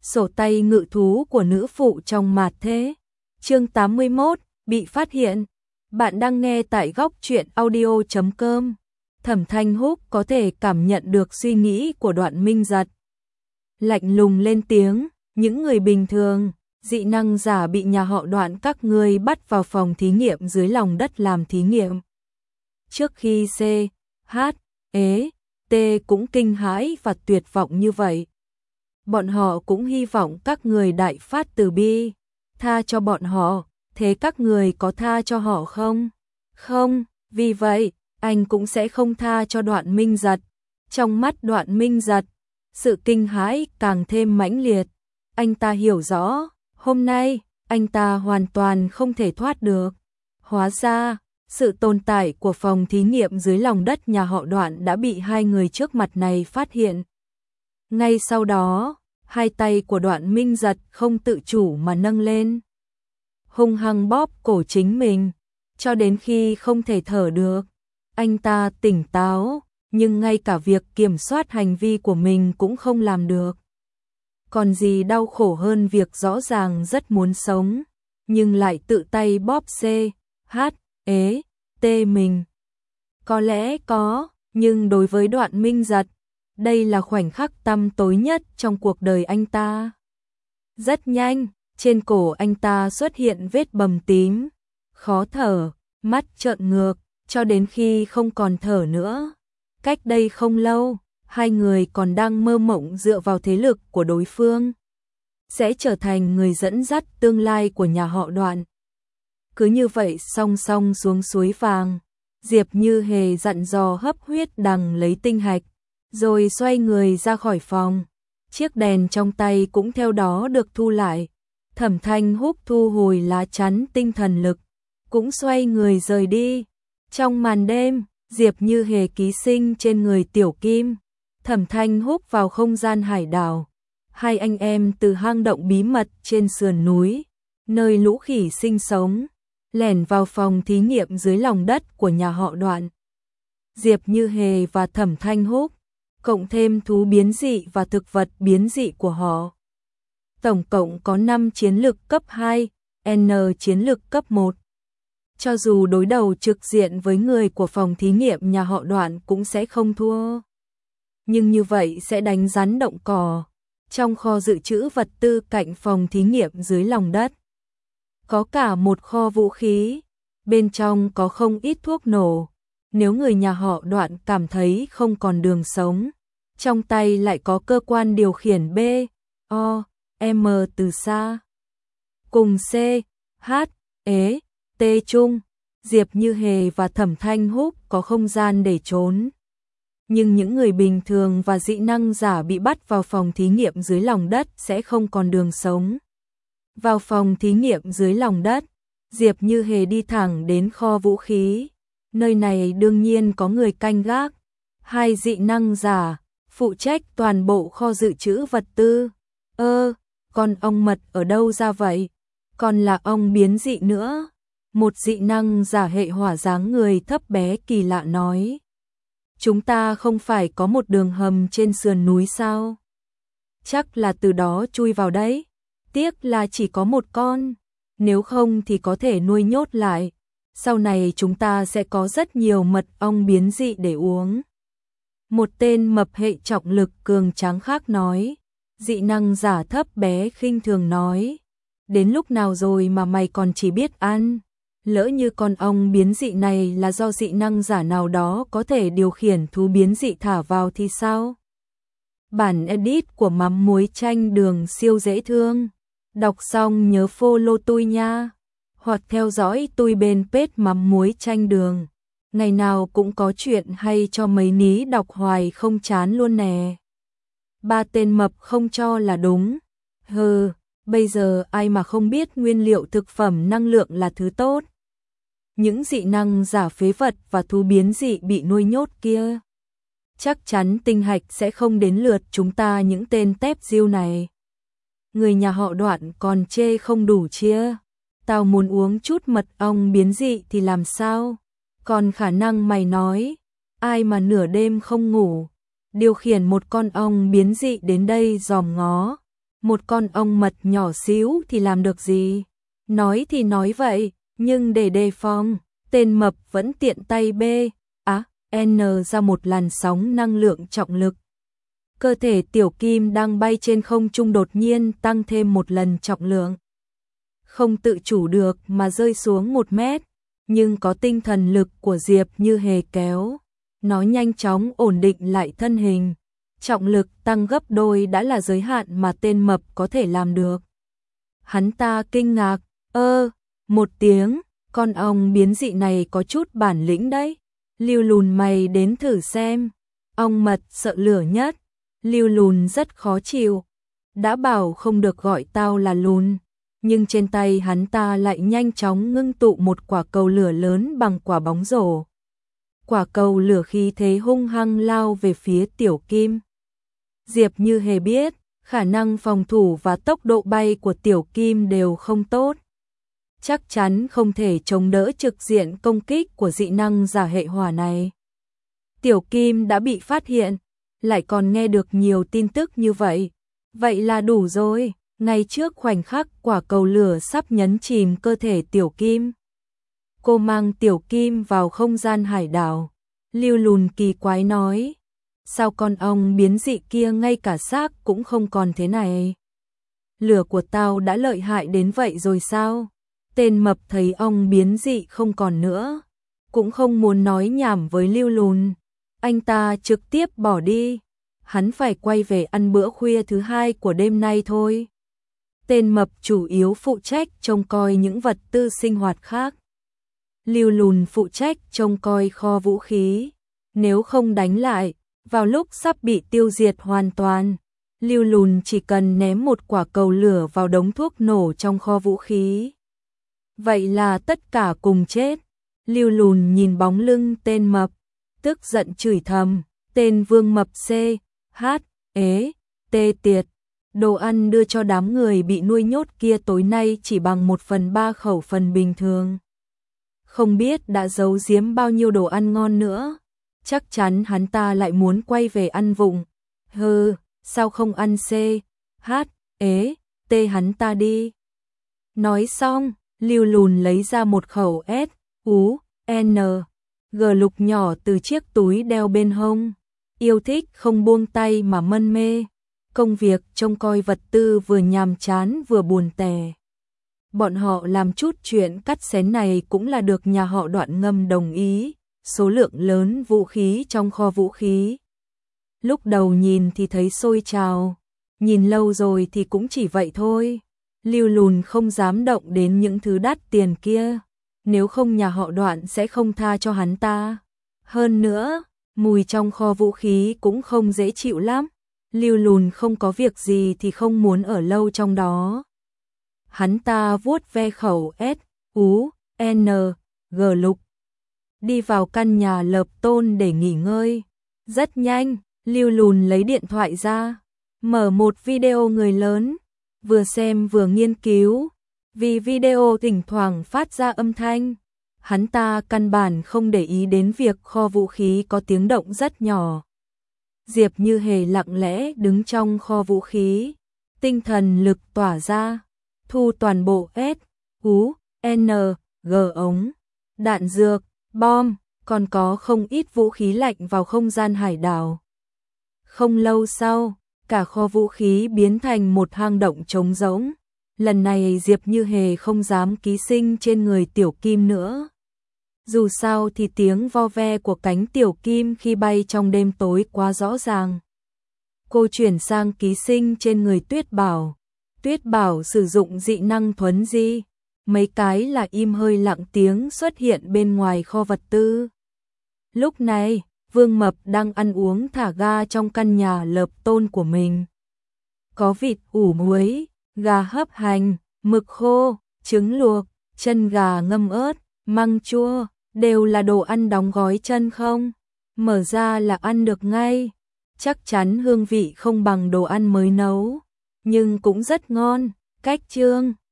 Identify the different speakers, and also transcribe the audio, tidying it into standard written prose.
Speaker 1: Sổ tay ngự thú của nữ phụ trong mạt thế. Chương 81, bị phát hiện. Bạn đang nghe tại góc truyện audio.com. Thẩm Thanh Húc có thể cảm nhận được suy nghĩ của Đoạn Minh Giật. Lạnh lùng lên tiếng, những người bình thường, dị năng giả bị nhà họ Đoạn các ngươi bắt vào phòng thí nghiệm dưới lòng đất làm thí nghiệm. Trước khi C, H, E, T cũng kinh hãi và tuyệt vọng như vậy. Bọn họ cũng hy vọng các người đại phát từ bi, tha cho bọn họ, thế các người có tha cho họ không? Không, vì vậy, anh cũng sẽ không tha cho Đoạn Minh Giật. Trong mắt Đoạn Minh Giật, sự kinh hãi càng thêm mãnh liệt. Anh ta hiểu rõ, hôm nay, anh ta hoàn toàn không thể thoát được. Hóa ra, sự tồn tại của phòng thí nghiệm dưới lòng đất nhà họ Đoạn đã bị hai người trước mặt này phát hiện. Ngay sau đó, hai tay của Đoạn Minh Giật không tự chủ mà nâng lên, hung hăng bóp cổ chính mình, cho đến khi không thể thở được. Anh ta tỉnh táo, nhưng ngay cả việc kiểm soát hành vi của mình cũng không làm được. Còn gì đau khổ hơn việc rõ ràng rất muốn sống, nhưng lại tự tay bóp C, H, E, T mình. Có lẽ có, nhưng đối với Đoạn Minh Giật, đây là khoảnh khắc tăm tối nhất trong cuộc đời anh ta. Rất nhanh, trên cổ anh ta xuất hiện vết bầm tím, khó thở, mắt trợn ngược, cho đến khi không còn thở nữa. Cách đây không lâu, hai người còn đang mơ mộng dựa vào thế lực của đối phương sẽ trở thành người dẫn dắt tương lai của nhà họ Đoạn. Cứ như vậy song song xuống suối vàng, Diệp Như Hề dặn dò hấp huyết đằng lấy tinh hạch, rồi xoay người ra khỏi phòng. Chiếc đèn trong tay cũng theo đó được thu lại. Thẩm Thanh Húc thu hồi lá chắn tinh thần lực, cũng xoay người rời đi. Trong màn đêm, Diệp Như Hề ký sinh trên người Tiểu Kim. Thẩm Thanh Húc vào không gian hải đảo. Hai anh em từ hang động bí mật trên sườn núi, nơi lũ khỉ sinh sống, lẻn vào phòng thí nghiệm dưới lòng đất của nhà họ Đoạn. Diệp Như Hề và Thẩm Thanh Húc, cộng thêm thú biến dị và thực vật biến dị của họ, tổng cộng có 5 chiến lực cấp 2, N chiến lực cấp 1. Cho dù đối đầu trực diện với người của phòng thí nghiệm nhà họ Đoạn cũng sẽ không thua. Nhưng như vậy sẽ đánh rắn động cỏ. Trong kho dự trữ vật tư cạnh phòng thí nghiệm dưới lòng đất, có cả một kho vũ khí, bên trong có không ít thuốc nổ. Nếu người nhà họ Đoạn cảm thấy không còn đường sống, trong tay lại có cơ quan điều khiển B, O, M từ xa. Cùng C, H, E, T chung, Diệp Như Hề và Thẩm Thanh Húc có không gian để trốn. Nhưng những người bình thường và dị năng giả bị bắt vào phòng thí nghiệm dưới lòng đất sẽ không còn đường sống. Vào phòng thí nghiệm dưới lòng đất, Diệp Như Hề đi thẳng đến kho vũ khí. Nơi này đương nhiên có người canh gác. Hai dị năng giả phụ trách toàn bộ kho dự trữ vật tư. Con ong mật ở đâu ra vậy? Còn là ong biến dị nữa. Một dị năng giả hệ hỏa dáng người thấp bé kỳ lạ nói. Chúng ta không phải có một đường hầm trên sườn núi sao? Chắc là từ đó chui vào đấy. Tiếc là chỉ có một con. Nếu không thì có thể nuôi nhốt lại. Sau này chúng ta sẽ có rất nhiều mật ong biến dị để uống. Một tên mập hệ trọng lực cường tráng khác nói. Dị năng giả thấp bé khinh thường nói. Đến lúc nào rồi mà mày còn chỉ biết ăn? Lỡ như con ong biến dị này là do dị năng giả nào đó có thể điều khiển thú biến dị thả vào thì sao? Bản edit của mắm muối chanh đường siêu dễ thương. Đọc xong nhớ follow tôi nha. Hoặc theo dõi tôi bên page mắm muối chanh đường. Ngày nào cũng có chuyện hay cho mấy ní đọc hoài không chán luôn nè. Ba tên mập không cho là đúng. Bây giờ ai mà không biết nguyên liệu thực phẩm năng lượng là thứ tốt. Những dị năng giả phế vật và thú biến dị bị nuôi nhốt kia, chắc chắn tinh hạch sẽ không đến lượt chúng ta những tên tép diêu này. Người nhà họ Đoạn còn chê không đủ chia. Tao muốn uống chút mật ong biến dị thì làm sao? Còn khả năng mày nói, ai mà nửa đêm không ngủ, điều khiển một con ong biến dị đến đây dòm ngó. Một con ong mật nhỏ xíu thì làm được gì? Nói thì nói vậy, nhưng để đề phòng, tên mập vẫn tiện tay N ra một làn sóng năng lượng trọng lực. Cơ thể Tiểu Kim đang bay trên không trung đột nhiên tăng thêm một lần trọng lượng. Không tự chủ được mà rơi xuống 1 mét, nhưng có tinh thần lực của Diệp Như Hề kéo. Nó nhanh chóng ổn định lại thân hình. Trọng lực tăng gấp đôi đã là giới hạn mà tên mập có thể làm được. Hắn ta kinh ngạc, một tiếng, con ong biến dị này có chút bản lĩnh đấy. Lưu Lùn mày đến thử xem. Ong mật sợ lửa nhất. Lưu Lùn rất khó chịu. Đã bảo không được gọi tao là Lùn, nhưng trên tay hắn ta lại nhanh chóng ngưng tụ một quả cầu lửa lớn bằng quả bóng rổ. Quả cầu lửa khí thế hung hăng lao về phía Tiểu Kim. Diệp Như Hề biết, khả năng phòng thủ và tốc độ bay của Tiểu Kim đều không tốt. Chắc chắn không thể chống đỡ trực diện công kích của dị năng giả hệ hỏa này. Tiểu Kim đã bị phát hiện, lại còn nghe được nhiều tin tức như vậy. Vậy là đủ rồi, ngay trước khoảnh khắc quả cầu lửa sắp nhấn chìm cơ thể Tiểu Kim. Cô mang Tiểu Kim vào không gian hải đảo. Lưu Lùn kỳ quái nói, sao con ong biến dị kia ngay cả xác cũng không còn thế này? Lửa của tao đã lợi hại đến vậy rồi sao? Tên mập thấy ong biến dị không còn nữa, cũng không muốn nói nhảm với Lưu Lùn. Anh ta trực tiếp bỏ đi. Hắn phải quay về ăn bữa khuya thứ 2 của đêm nay thôi. Tên mập chủ yếu phụ trách trông coi những vật tư sinh hoạt khác. Lưu Lùn phụ trách trông coi kho vũ khí. Nếu không đánh lại, vào lúc sắp bị tiêu diệt hoàn toàn, Lưu Lùn chỉ cần ném một quả cầu lửa vào đống thuốc nổ trong kho vũ khí. Vậy là tất cả cùng chết. Lưu Lùn nhìn bóng lưng tên mập, tức giận chửi thầm, tên vương mập tiệt. Đồ ăn đưa cho đám người bị nuôi nhốt kia tối nay chỉ bằng 1/3 khẩu phần bình thường. Không biết đã giấu giếm bao nhiêu đồ ăn ngon nữa. Chắc chắn hắn ta lại muốn quay về ăn vụng. Sao không ăn hắn ta đi. Nói xong, Lưu Lùn lấy ra một khẩu G lục nhỏ từ chiếc túi đeo bên hông. Yêu thích không buông tay mà mân mê. Công việc trông coi vật tư vừa nhàm chán vừa buồn tẻ. Bọn họ làm chút chuyện cắt xén này cũng là được nhà họ Đoạn Ngâm đồng ý. Số lượng lớn vũ khí trong kho vũ khí. Lúc đầu nhìn thì thấy sôi trào, nhìn lâu rồi thì cũng chỉ vậy thôi. Lưu Lùn không dám động đến những thứ đắt tiền kia, nếu không nhà họ Đoạn sẽ không tha cho hắn ta. Hơn nữa, mùi trong kho vũ khí cũng không dễ chịu lắm. Lưu Lùn không có việc gì thì không muốn ở lâu trong đó. Hắn ta vuốt ve khẩu G lục, đi vào căn nhà lợp tôn để nghỉ ngơi. Rất nhanh, Lưu Lùn lấy điện thoại ra, mở một video người lớn, vừa xem vừa nghiên cứu. Vì video thỉnh thoảng phát ra âm thanh, hắn ta căn bản không để ý đến việc kho vũ khí có tiếng động rất nhỏ. Diệp Như Hề lặng lẽ đứng trong kho vũ khí, tinh thần lực tỏa ra, thu toàn bộ G ống, đạn dược, bom, còn có không ít vũ khí lạnh vào không gian hải đảo. Không lâu sau, cả kho vũ khí biến thành một hang động trống rỗng. Lần này Diệp Như Hề không dám ký sinh trên người Tiểu Kim nữa. Dù sao thì tiếng vo ve của cánh Tiểu Kim khi bay trong đêm tối quá rõ ràng. Cô chuyển sang ký sinh trên người Tuyết Bảo. Tuyết Bảo sử dụng dị năng thuấn di. Mấy cái là im hơi lặng tiếng xuất hiện bên ngoài kho vật tư. Lúc này, Vương Mập đang ăn uống thả ga trong căn nhà lợp tôn của mình. Có vịt ủ muối, gà hấp hành, mực khô, trứng luộc, chân gà ngâm ớt, măng chua, đều là đồ ăn đóng gói chân không. Mở ra là ăn được ngay. Chắc chắn hương vị không bằng đồ ăn mới nấu, nhưng cũng rất ngon. Cách chương